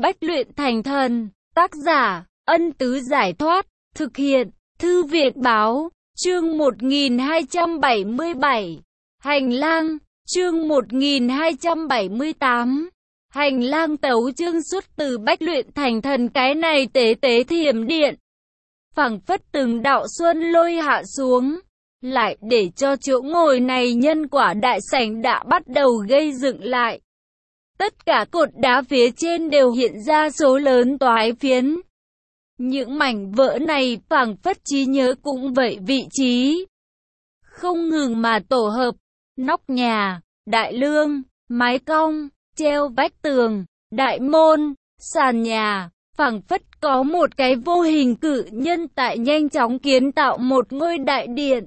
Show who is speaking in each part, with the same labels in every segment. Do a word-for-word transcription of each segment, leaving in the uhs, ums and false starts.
Speaker 1: Bách luyện thành thần, tác giả, Ân Tứ Giải Thoát, thực hiện, Thư viện Báo, chương một nghìn hai trăm bảy mươi bảy, Hành lang, chương một nghìn hai trăm bảy mươi tám, Hành lang tấu chương xuất từ Bách luyện thành thần. Cái này tế tế thiểm điện, phảng phất từng đạo xuân lôi hạ xuống, lại để cho chỗ ngồi này nhân quả đại sảnh đã bắt đầu gây dựng lại. Tất cả cột đá phía trên đều hiện ra số lớn toái phiến. Những mảnh vỡ này phảng phất trí nhớ cũng vậy vị trí, không ngừng mà tổ hợp, nóc nhà, đại lương, mái cong, treo vách tường, đại môn, sàn nhà, phảng phất có một cái vô hình cự nhân tại nhanh chóng kiến tạo một ngôi đại điện.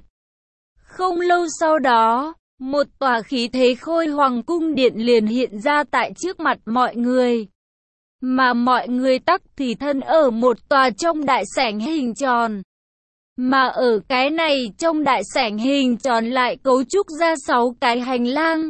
Speaker 1: Không lâu sau đó, một tòa khí thế khôi hoàng cung điện liền hiện ra tại trước mặt mọi người. Mà mọi người tắc thì thân ở một tòa trong đại sảnh hình tròn. Mà ở cái này trong đại sảnh hình tròn lại cấu trúc ra sáu cái hành lang,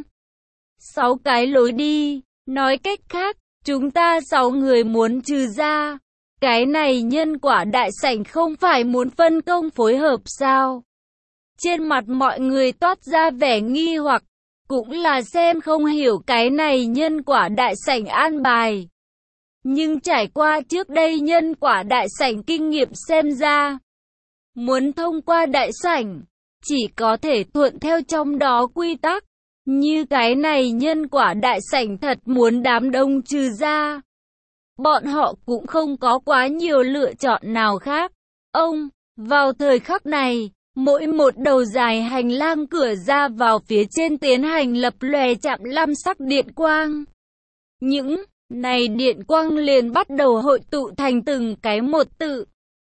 Speaker 1: sáu cái lối đi. Nói cách khác, chúng ta sáu người muốn trừ ra cái này nhân quả đại sảnh không phải muốn phân công phối hợp sao? Trên mặt mọi người toát ra vẻ nghi hoặc, cũng là xem không hiểu cái này nhân quả đại sảnh an bài. Nhưng trải qua trước đây nhân quả đại sảnh kinh nghiệm xem ra, muốn thông qua đại sảnh, chỉ có thể thuận theo trong đó quy tắc. Như cái này nhân quả đại sảnh thật muốn đám đông trừ ra, bọn họ cũng không có quá nhiều lựa chọn nào khác. Ông, vào thời khắc này, mỗi một đầu dài hành lang cửa ra vào phía trên tiến hành lập lòe chạm lam sắc điện quang. Những này điện quang liền bắt đầu hội tụ thành từng cái một tự.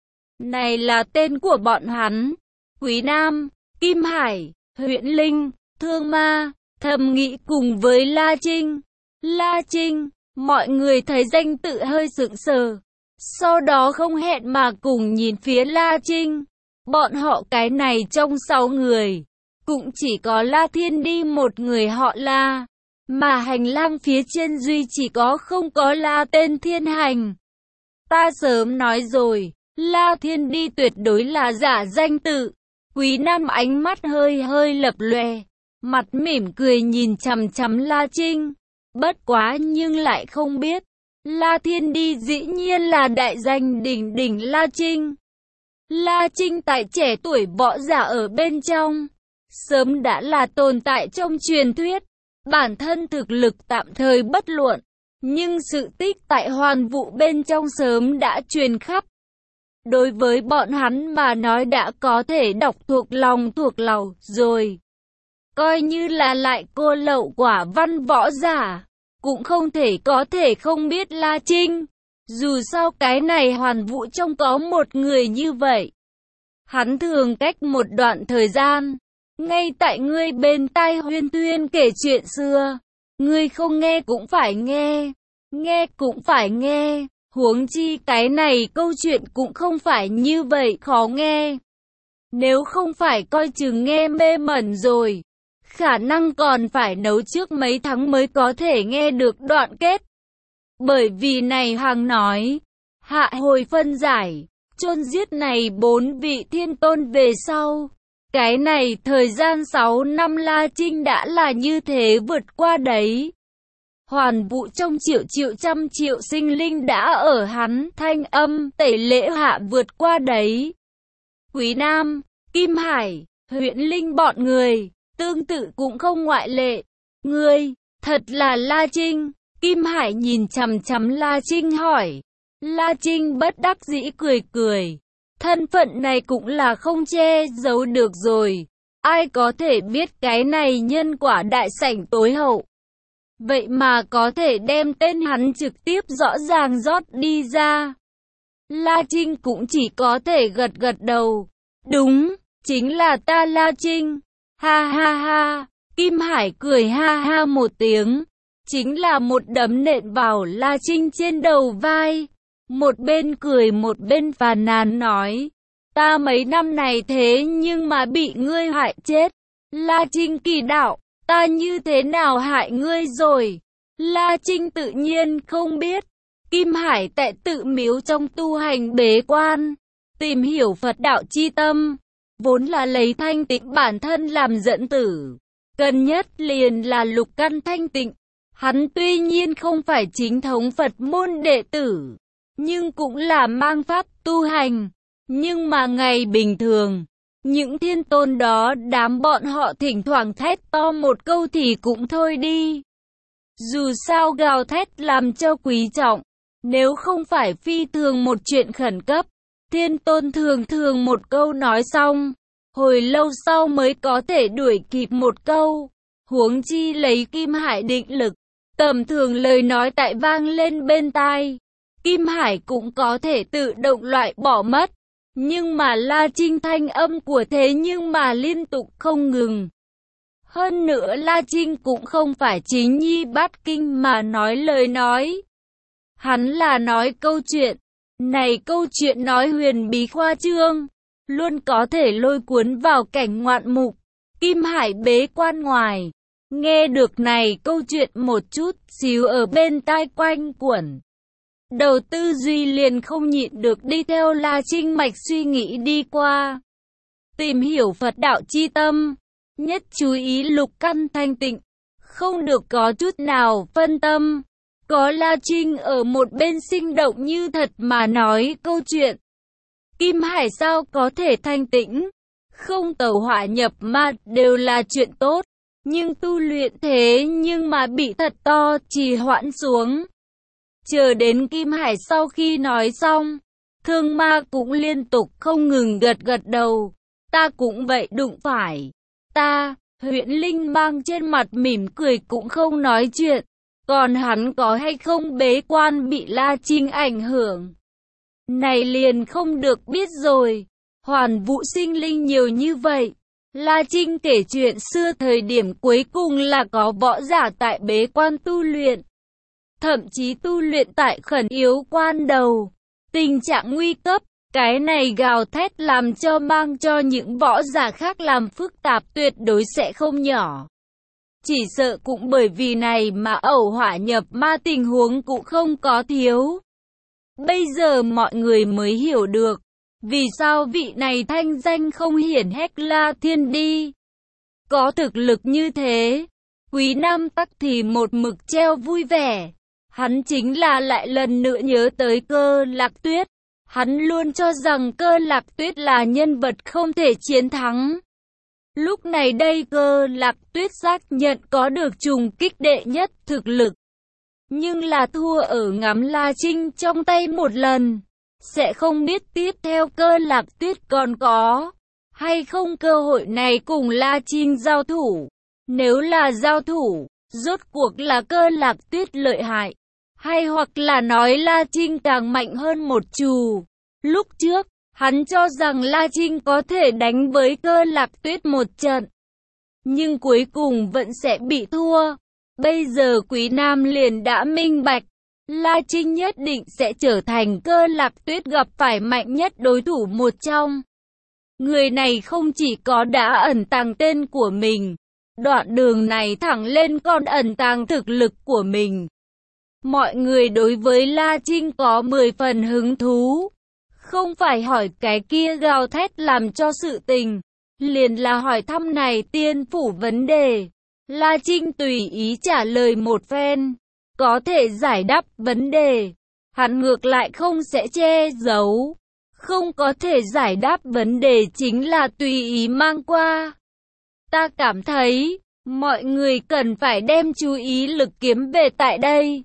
Speaker 1: Này là tên của bọn hắn: Quý Nam, Kim Hải, Huyễn Linh, Thương Ma, Thầm Nghĩ cùng với La Trinh. La Trinh, mọi người thấy danh tự hơi sững sờ, sau đó không hẹn mà cùng nhìn phía La Trinh. Bọn họ cái này trong sáu người, cũng chỉ có La Thiên Đi một người họ La, mà hành lang phía trên duy chỉ có không có La tên Thiên Hành. Ta sớm nói rồi, La Thiên Đi tuyệt đối là giả danh tự. Quý Nam ánh mắt hơi hơi lập lòe, mặt mỉm cười nhìn chằm chằm La Trinh. Bất quá nhưng lại không biết, La Thiên Đi dĩ nhiên là đại danh đỉnh đỉnh La Trinh. La Trinh tại trẻ tuổi võ giả ở bên trong, sớm đã là tồn tại trong truyền thuyết. Bản thân thực lực tạm thời bất luận, nhưng sự tích tại hoàn vũ bên trong sớm đã truyền khắp. Đối với bọn hắn mà nói đã có thể đọc thuộc lòng thuộc lầu rồi. Coi như là lại cô lậu quả văn võ giả, cũng không thể có thể không biết La Trinh. Dù sao cái này hoàn vũ trong có một người như vậy. Hắn thường cách một đoạn thời gian, ngay tại ngươi bên tai huyên thuyên kể chuyện xưa. Ngươi không nghe cũng phải nghe, nghe cũng phải nghe. Huống chi cái này câu chuyện cũng không phải như vậy khó nghe. Nếu không phải coi chừng nghe mê mẩn rồi, khả năng còn phải nấu trước mấy tháng mới có thể nghe được đoạn kết. Bởi vì này hàng nói, hạ hồi phân giải, chôn giết này bốn vị thiên tôn về sau. Cái này thời gian sáu năm La Trinh đã là như thế vượt qua đấy. Hoàn vũ trong triệu triệu trăm triệu sinh linh đã ở hắn thanh âm tẩy lễ hạ vượt qua đấy. Quý Nam, Kim Hải, Huyễn Linh bọn người, tương tự cũng không ngoại lệ. Ngươi, thật là La Trinh? Kim Hải nhìn chằm chằm La Trinh hỏi. La Trinh bất đắc dĩ cười cười. Thân phận này cũng là không che giấu được rồi. Ai có thể biết cái này nhân quả đại sảnh tối hậu. Vậy mà có thể đem tên hắn trực tiếp rõ ràng rót đi ra. La Trinh cũng chỉ có thể gật gật đầu. Đúng, chính là ta La Trinh. Ha ha ha. Kim Hải cười ha ha một tiếng. Chính là một đấm nện vào La Trinh trên đầu vai. Một bên cười một bên phàn nàn nói. Ta mấy năm này thế nhưng mà bị ngươi hại chết. La Trinh kỳ đạo, ta như thế nào hại ngươi rồi? La Trinh tự nhiên không biết. Kim Hải tại tự miếu trong tu hành bế quan, tìm hiểu Phật đạo chi tâm, vốn là lấy thanh tịnh bản thân làm dẫn tử. Cần nhất liền là lục căn thanh tịnh. Hắn tuy nhiên không phải chính thống Phật môn đệ tử, nhưng cũng là mang pháp tu hành. Nhưng mà ngày bình thường, những thiên tôn đó đám bọn họ thỉnh thoảng thét to một câu thì cũng thôi đi. Dù sao gào thét làm cho quý trọng, nếu không phải phi thường một chuyện khẩn cấp, thiên tôn thường thường một câu nói xong, hồi lâu sau mới có thể đuổi kịp một câu. Huống chi lấy Kim Hải định lực, tầm thường lời nói tại vang lên bên tai, Kim Hải cũng có thể tự động loại bỏ mất. Nhưng mà La Trinh thanh âm của thế nhưng mà liên tục không ngừng. Hơn nữa La Trinh cũng không phải chính nhi bát kinh mà nói lời nói. Hắn là nói câu chuyện. Này câu chuyện nói huyền bí khoa trương, luôn có thể lôi cuốn vào cảnh ngoạn mục. Kim Hải bế quan ngoài, nghe được này câu chuyện một chút xíu ở bên tai quanh quẩn. Đầu tư duy liền không nhịn được đi theo La Trinh mạch suy nghĩ đi qua. Tìm hiểu Phật đạo chi tâm, nhất chú ý lục căn thanh tịnh, không được có chút nào phân tâm. Có La Trinh ở một bên sinh động như thật mà nói câu chuyện. Kim Hải sao có thể thanh tĩnh, không tẩu hỏa nhập ma đều là chuyện tốt. Nhưng tu luyện thế nhưng mà bị thật to trì hoãn xuống. Chờ đến Kim Hải sau khi nói xong, Thương Ma cũng liên tục không ngừng gật gật đầu. Ta cũng vậy đụng phải. Ta, Huyễn Linh mang trên mặt mỉm cười cũng không nói chuyện. Còn hắn có hay không bế quan bị La Trinh ảnh hưởng? Này liền không được biết rồi. Hoàn Vũ sinh linh nhiều như vậy. La Trinh kể chuyện xưa thời điểm cuối cùng là có võ giả tại bế quan tu luyện. Thậm chí tu luyện tại khẩn yếu quan đầu. Tình trạng nguy cấp, cái này gào thét làm cho mang cho những võ giả khác làm phức tạp tuyệt đối sẽ không nhỏ. Chỉ sợ cũng bởi vì này mà ẩu hỏa nhập ma tình huống cũng không có thiếu. Bây giờ mọi người mới hiểu được, vì sao vị này thanh danh không hiển hách La Thiên đi. Có thực lực như thế, Quý Nam Tắc thì một mực treo vui vẻ. Hắn chính là lại lần nữa nhớ tới Cơ Lạc Tuyết. Hắn luôn cho rằng Cơ Lạc Tuyết là nhân vật không thể chiến thắng. Lúc này đây Cơ Lạc Tuyết xác nhận có được trùng kích đệ nhất thực lực. Nhưng là thua ở ngắm La Trinh trong tay một lần. Sẽ không biết tiếp theo Cơ Lạc Tuyết còn có hay không cơ hội này cùng La Trinh giao thủ. Nếu là giao thủ, rốt cuộc là Cơ Lạc Tuyết lợi hại, hay hoặc là nói La Trinh càng mạnh hơn một chù. Lúc trước, hắn cho rằng La Trinh có thể đánh với Cơ Lạc Tuyết một trận, nhưng cuối cùng vẫn sẽ bị thua. Bây giờ Quý Nam liền đã minh bạch, La Trinh nhất định sẽ trở thành Cơ Lạc Tuyết gặp phải mạnh nhất đối thủ một trong. Người này không chỉ có đã ẩn tàng tên của mình, đoạn đường này thẳng lên còn ẩn tàng thực lực của mình. Mọi người đối với La Trinh có mười phần hứng thú. Không phải hỏi cái kia gào thét làm cho sự tình, liền là hỏi thăm này tiên phủ vấn đề. La Trinh tùy ý trả lời một phen, có thể giải đáp vấn đề. Hắn ngược lại không sẽ che giấu. Không có thể giải đáp vấn đề chính là tùy ý mang qua. Ta cảm thấy, mọi người cần phải đem chú ý lực kiếm về tại đây.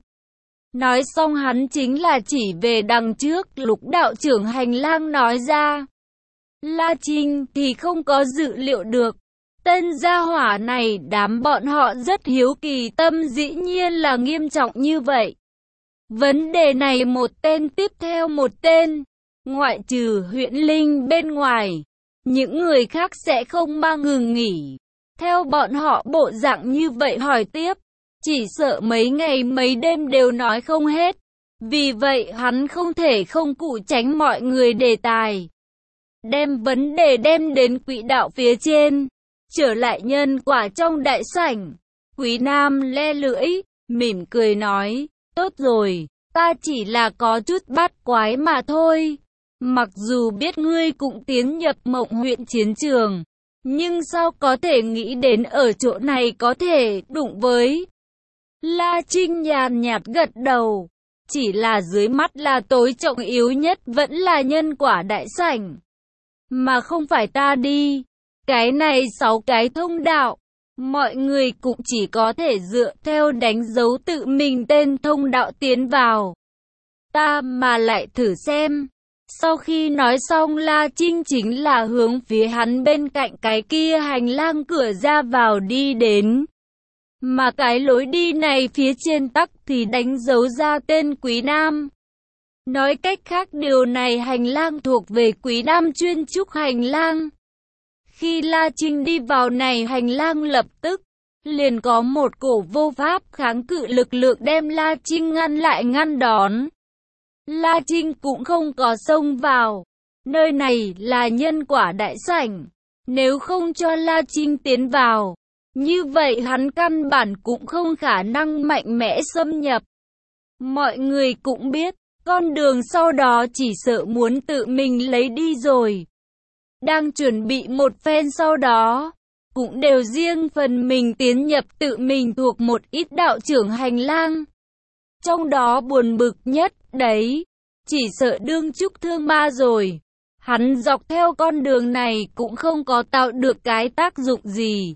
Speaker 1: Nói xong hắn chính là chỉ về đằng trước Lục đạo trưởng hành lang nói ra. La Trinh thì không có dự liệu được. Tên gia hỏa này đám bọn họ rất hiếu kỳ, tâm dĩ nhiên là nghiêm trọng như vậy. Vấn đề này một tên tiếp theo một tên. Ngoại trừ Huyễn Linh bên ngoài, những người khác sẽ không mang ngừng nghỉ. Theo bọn họ bộ dạng như vậy hỏi tiếp, chỉ sợ mấy ngày mấy đêm đều nói không hết. Vì vậy hắn không thể không cụ tránh mọi người đề tài. Đem vấn đề đem đến quỹ đạo phía trên. Trở lại nhân quả trong đại sảnh. Quý Nam le lưỡi, mỉm cười nói, tốt rồi, Ta chỉ là có chút bắt quái mà thôi. Mặc dù biết ngươi cũng tiến nhập Mộng huyện chiến trường, nhưng sao có thể nghĩ đến ở chỗ này có thể đụng với. La Trinh nhàn nhạt gật đầu. Chỉ là dưới mắt là tối trọng yếu nhất vẫn là nhân quả đại sảnh. Mà không phải ta đi. Cái này sáu cái thông đạo. Mọi người cũng chỉ có thể dựa theo đánh dấu tự mình tên thông đạo tiến vào. Ta mà lại thử xem. Sau khi nói xong La Trinh chính là hướng phía hắn bên cạnh cái kia hành lang cửa ra vào đi đến. Mà cái lối đi này phía trên tắc thì đánh dấu ra tên Quý Nam. Nói cách khác điều này hành lang thuộc về Quý Nam chuyên trúc hành lang. Khi La Trinh đi vào này hành lang lập tức, liền có một cổ vô pháp kháng cự lực lượng đem La Trinh ngăn lại ngăn đón. La Trinh cũng không có xông vào. Nơi này là nhân quả đại sảnh. Nếu không cho La Trinh tiến vào, như vậy hắn căn bản cũng không khả năng mạnh mẽ xâm nhập. Mọi người cũng biết, con đường sau đó chỉ sợ muốn tự mình lấy đi rồi. Đang chuẩn bị một phen sau đó, cũng đều riêng phần mình tiến nhập tự mình thuộc một ít đạo trưởng hành lang. Trong đó buồn bực nhất, đấy, chỉ sợ đương trúc thương ma rồi. Hắn dọc theo con đường này cũng không có tạo được cái tác dụng gì.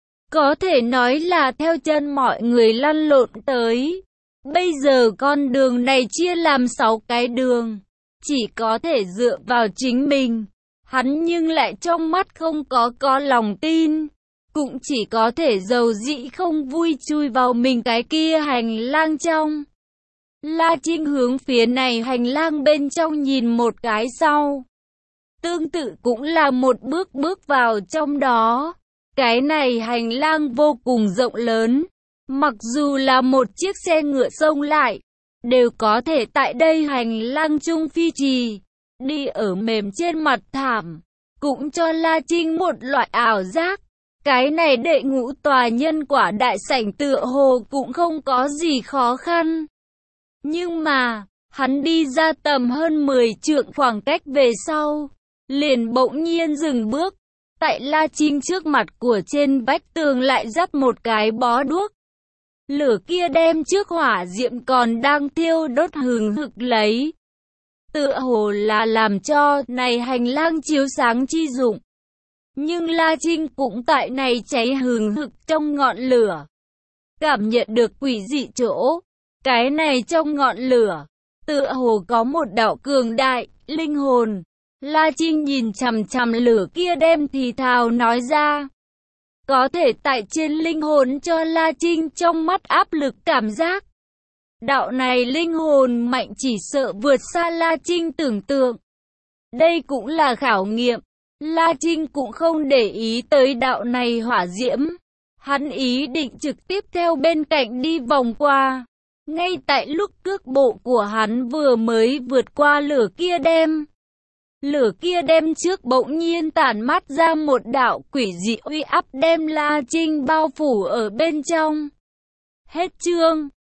Speaker 1: Có thể nói là theo chân mọi người lăn lộn tới. Bây giờ con đường này chia làm sáu cái đường. Chỉ có thể dựa vào chính mình. Hắn nhưng lại trong mắt không có có lòng tin. Cũng chỉ có thể dầu dĩ không vui chui vào mình cái kia hành lang trong. La Trinh hướng phía này hành lang bên trong nhìn một cái sau. Tương tự cũng là một bước bước vào trong đó. Cái này hành lang vô cùng rộng lớn. Mặc dù là một chiếc xe ngựa xông lại, đều có thể tại đây hành lang trung phi trì. Đi ở mềm trên mặt thảm, cũng cho La Trinh một loại ảo giác. Cái này đệ ngũ tòa nhân quả đại sảnh tựa hồ cũng không có gì khó khăn. Nhưng mà, hắn đi ra tầm hơn mười trượng khoảng cách về sau, liền bỗng nhiên dừng bước. Tại La Trinh trước mặt của trên vách tường lại dắt một cái bó đuốc. Lửa kia đem trước hỏa diệm còn đang thiêu đốt hừng hực lấy. Tựa hồ là làm cho này hành lang chiếu sáng chi dụng. Nhưng La Trinh cũng tại này cháy hừng hực trong ngọn lửa. Cảm nhận được quỷ dị chỗ. Cái này trong ngọn lửa, tựa hồ có một đạo cường đại, linh hồn. La Trinh nhìn chằm chằm lửa kia đem thì thào nói ra. Có thể tại trên linh hồn cho La Trinh trong mắt áp lực cảm giác. Đạo này linh hồn mạnh chỉ sợ vượt xa La Trinh tưởng tượng. Đây cũng là khảo nghiệm. La Trinh cũng không để ý tới đạo này hỏa diễm. Hắn ý định trực tiếp theo bên cạnh đi vòng qua. Ngay tại lúc cước bộ của hắn vừa mới vượt qua lửa kia đem. Lửa kia đem trước bỗng nhiên tản mát ra một đạo quỷ dị uy áp đem La Trinh bao phủ ở bên trong. Hết chương.